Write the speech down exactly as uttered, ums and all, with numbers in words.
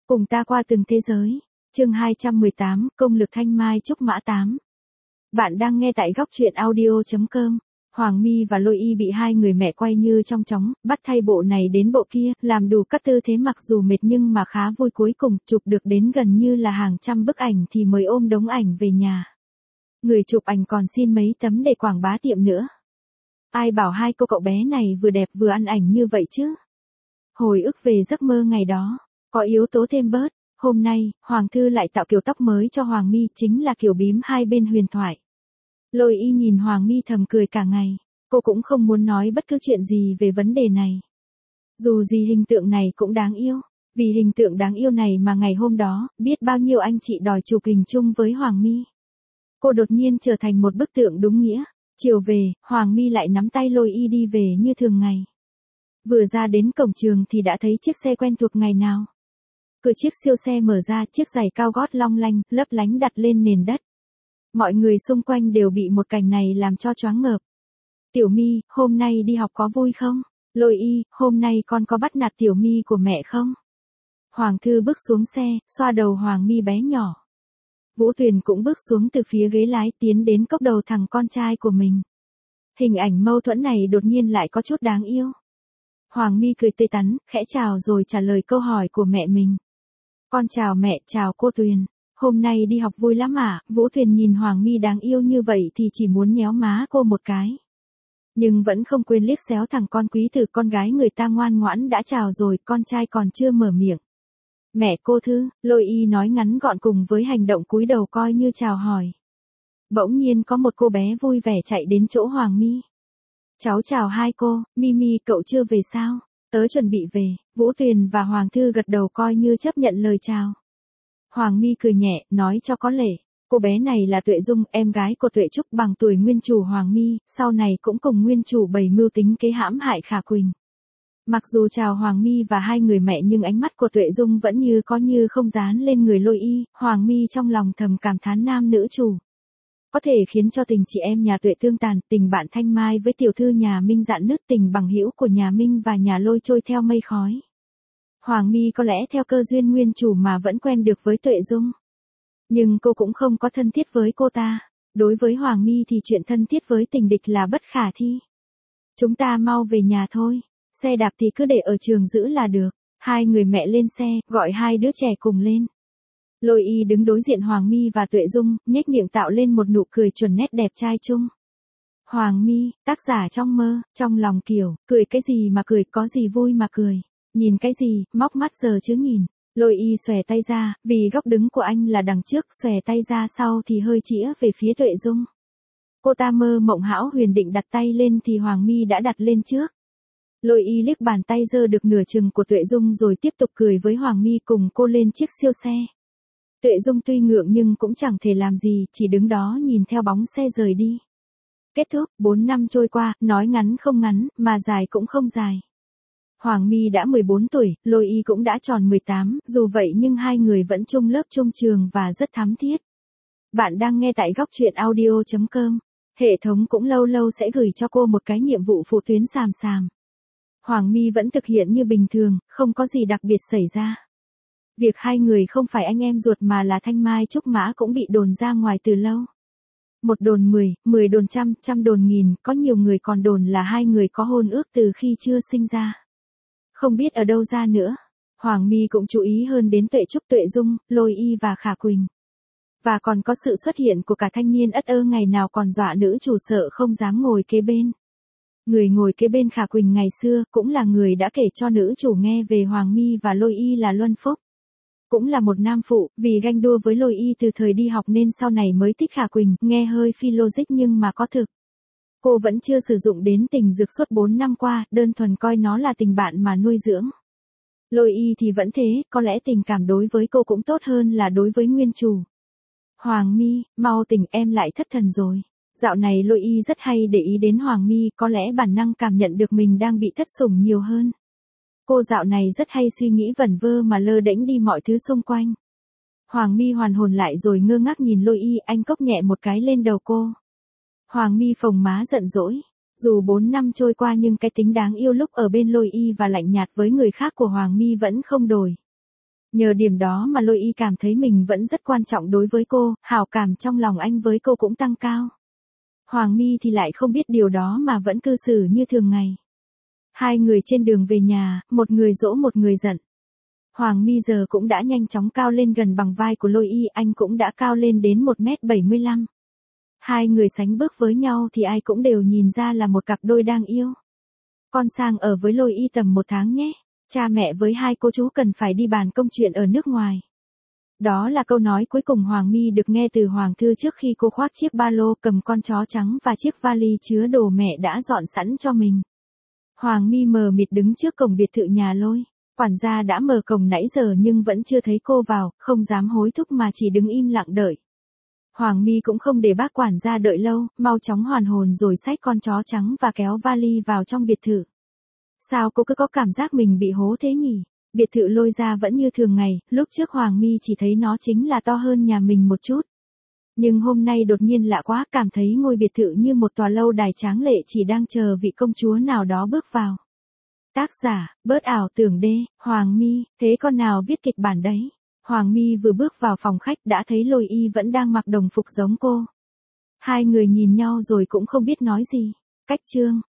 Cùng ta qua từng thế giới. Chương hai trăm mười tám, công lực thanh mai trúc mã tám. Bạn đang nghe tại góc truyện audio chấm com. Hoàng My và Lôi Y bị hai người mẹ quay như trong chóng, bắt thay bộ này đến bộ kia, làm đủ các tư thế mặc dù mệt nhưng mà khá vui, cuối cùng chụp được đến gần như là hàng trăm bức ảnh thì mới ôm đống ảnh về nhà. Người chụp ảnh còn xin mấy tấm để quảng bá tiệm nữa. Ai bảo hai cô cậu bé này vừa đẹp vừa ăn ảnh như vậy chứ. Hồi ức về giấc mơ ngày đó, có yếu tố thêm bớt. Hôm nay, Hoàng Thư lại tạo kiểu tóc mới cho Hoàng My, chính là kiểu bím hai bên huyền thoại. Lôi Y nhìn Hoàng My thầm cười cả ngày, cô cũng không muốn nói bất cứ chuyện gì về vấn đề này. Dù gì hình tượng này cũng đáng yêu, vì hình tượng đáng yêu này mà ngày hôm đó, biết bao nhiêu anh chị đòi chụp hình chung với Hoàng My. Cô đột nhiên trở thành một bức tượng đúng nghĩa. Chiều về, Hoàng My lại nắm tay Lôi Y đi về như thường ngày. Vừa ra đến cổng trường thì đã thấy chiếc xe quen thuộc ngày nào. Cửa chiếc siêu xe mở ra, chiếc giày cao gót long lanh, lấp lánh đặt lên nền đất. Mọi người xung quanh đều bị một cảnh này làm cho choáng ngợp. Tiểu My, hôm nay đi học có vui không? Lôi Y, hôm nay con có bắt nạt Tiểu My của mẹ không? Hoàng Thư bước xuống xe, xoa đầu Hoàng My bé nhỏ. Vũ Tuyền cũng bước xuống từ phía ghế lái, tiến đến cốc đầu thằng con trai của mình. Hình ảnh mâu thuẫn này đột nhiên lại có chút đáng yêu. Hoàng My cười tươi tắn, khẽ chào rồi trả lời câu hỏi của mẹ mình. Con chào mẹ, chào cô Tuyền. Hôm nay đi học vui lắm à? Vũ Tuyền nhìn Hoàng My đáng yêu như vậy thì chỉ muốn nhéo má cô một cái. Nhưng vẫn không quên liếc xéo thằng con quý tử, con gái người ta ngoan ngoãn đã chào rồi, con trai còn chưa mở miệng. Mẹ cô Thư, Lôi Y nói ngắn gọn cùng với hành động cúi đầu coi như chào hỏi. Bỗng nhiên có một cô bé vui vẻ chạy đến chỗ Hoàng My. Cháu chào hai cô, Mimi cậu chưa về sao? Tớ chuẩn bị về. Vũ Tuyền và Hoàng Thư gật đầu coi như chấp nhận lời chào. Hoàng My cười nhẹ, nói cho có lệ. Cô bé này là Tuệ Dung, em gái của Tuệ Trúc, bằng tuổi nguyên chủ Hoàng My, sau này cũng cùng nguyên chủ bày mưu tính kế hãm hại Khả Quỳnh. Mặc dù chào Hoàng My và hai người mẹ nhưng ánh mắt của Tuệ Dung vẫn như có như không dán lên người Lôi Y. Hoàng My trong lòng thầm cảm thán nam nữ chủ. Có thể khiến cho tình chị em nhà Tuệ tương tàn, tình bạn Thanh Mai với tiểu thư nhà Minh rạn nứt, tình bằng hữu của nhà Minh và nhà Lôi trôi theo mây khói. Hoàng My có lẽ theo cơ duyên nguyên chủ mà vẫn quen được với Tuệ Dung. Nhưng cô cũng không có thân thiết với cô ta. Đối với Hoàng My thì chuyện thân thiết với tình địch là bất khả thi. Chúng ta mau về nhà thôi. Xe đạp thì cứ để ở trường giữ là được. Hai người mẹ lên xe, gọi hai đứa trẻ cùng lên. Lôi Y đứng đối diện Hoàng My và Tuệ Dung, nhếch miệng tạo lên một nụ cười chuẩn nét đẹp trai chung. Hoàng My, tác giả trong mơ, trong lòng kiểu, cười cái gì mà cười, có gì vui mà cười. Nhìn cái gì, móc mắt giờ chứ nhìn. Lôi Y xòe tay ra, vì góc đứng của anh là đằng trước, xòe tay ra sau thì hơi chĩa về phía Tuệ Dung. Cô ta mơ mộng hão huyền định đặt tay lên thì Hoàng My đã đặt lên trước. Lôi Y liếc bàn tay giơ được nửa chừng của Tuệ Dung rồi tiếp tục cười với Hoàng My cùng cô lên chiếc siêu xe. Tuệ Dung tuy ngượng nhưng cũng chẳng thể làm gì, chỉ đứng đó nhìn theo bóng xe rời đi. Kết thúc, bốn năm trôi qua, nói ngắn không ngắn, mà dài cũng không dài. Hoàng My đã mười bốn tuổi, Lôi Y cũng đã tròn mười tám, dù vậy nhưng hai người vẫn chung lớp chung trường và rất thắm thiết. Bạn đang nghe tại góc truyện audio chấm com. Hệ thống cũng lâu lâu sẽ gửi cho cô một cái nhiệm vụ phụ tuyến xàm xàm. Hoàng My vẫn thực hiện như bình thường, không có gì đặc biệt xảy ra. Việc hai người không phải anh em ruột mà là thanh mai trúc mã cũng bị đồn ra ngoài từ lâu. Một đồn mười, mười đồn trăm, trăm đồn nghìn, có nhiều người còn đồn là hai người có hôn ước từ khi chưa sinh ra. Không biết ở đâu ra nữa. Hoàng My cũng chú ý hơn đến Tuệ Trúc, Tuệ Dung, Lôi Y và Khả Quỳnh. Và còn có sự xuất hiện của cả thanh niên ất ơ ngày nào còn dọa nữ chủ sợ không dám ngồi kế bên. Người ngồi kế bên Khả Quỳnh ngày xưa cũng là người đã kể cho nữ chủ nghe về Hoàng My và Lôi Y là Luân Phúc. Cũng là một nam phụ, vì ganh đua với Lôi Y từ thời đi học nên sau này mới thích Khả Quỳnh, nghe hơi phi logic nhưng mà có thực. Cô vẫn chưa sử dụng đến tình dược suốt bốn năm qua, đơn thuần coi nó là tình bạn mà nuôi dưỡng. Lôi Y thì vẫn thế, có lẽ tình cảm đối với cô cũng tốt hơn là đối với nguyên chủ. Hoàng My, mau tỉnh, em lại thất thần rồi. Dạo này Lôi Y rất hay để ý đến Hoàng My, có lẽ bản năng cảm nhận được mình đang bị thất sủng nhiều hơn. Cô dạo này rất hay suy nghĩ vẩn vơ mà lơ đễnh đi mọi thứ xung quanh. Hoàng My hoàn hồn lại rồi ngơ ngác nhìn Lôi Y, anh cốc nhẹ một cái lên đầu cô. Hoàng My phồng má giận dỗi. Dù bốn năm trôi qua nhưng cái tính đáng yêu lúc ở bên Lôi Y và lạnh nhạt với người khác của Hoàng My vẫn không đổi. Nhờ điểm đó mà Lôi Y cảm thấy mình vẫn rất quan trọng đối với cô, hảo cảm trong lòng anh với cô cũng tăng cao. Hoàng My thì lại không biết điều đó mà vẫn cư xử như thường ngày. Hai người trên đường về nhà, một người dỗ một người giận. Hoàng My giờ cũng đã nhanh chóng cao lên gần bằng vai của Lôi Y, anh cũng đã cao lên đến một mét bảy mươi lăm. Hai người sánh bước với nhau thì ai cũng đều nhìn ra là một cặp đôi đang yêu. Con sang ở với Lôi Y tầm một tháng nhé. Cha mẹ với hai cô chú cần phải đi bàn công chuyện ở nước ngoài. Đó là câu nói cuối cùng Hoàng My được nghe từ Hoàng Thư trước khi cô khoác chiếc ba lô, cầm con chó trắng và chiếc vali chứa đồ mẹ đã dọn sẵn cho mình. Hoàng My mờ mịt đứng trước cổng biệt thự nhà Lôi. Quản gia đã mở cổng nãy giờ nhưng vẫn chưa thấy cô vào, không dám hối thúc mà chỉ đứng im lặng đợi. Hoàng My cũng không để bác quản gia đợi lâu, mau chóng hoàn hồn rồi xách con chó trắng và kéo vali vào trong biệt thự. Sao cô cứ có cảm giác mình bị hố thế nhỉ? Biệt thự Lôi ra vẫn như thường ngày, lúc trước Hoàng My chỉ thấy nó chính là to hơn nhà mình một chút. Nhưng hôm nay đột nhiên lạ quá, cảm thấy ngôi biệt thự như một tòa lâu đài tráng lệ chỉ đang chờ vị công chúa nào đó bước vào. Tác giả, bớt ảo tưởng đê, Hoàng My, thế con nào viết kịch bản đấy? Hoàng My vừa bước vào phòng khách đã thấy Lôi Y vẫn đang mặc đồng phục giống cô. Hai người nhìn nhau rồi cũng không biết nói gì. Cách chương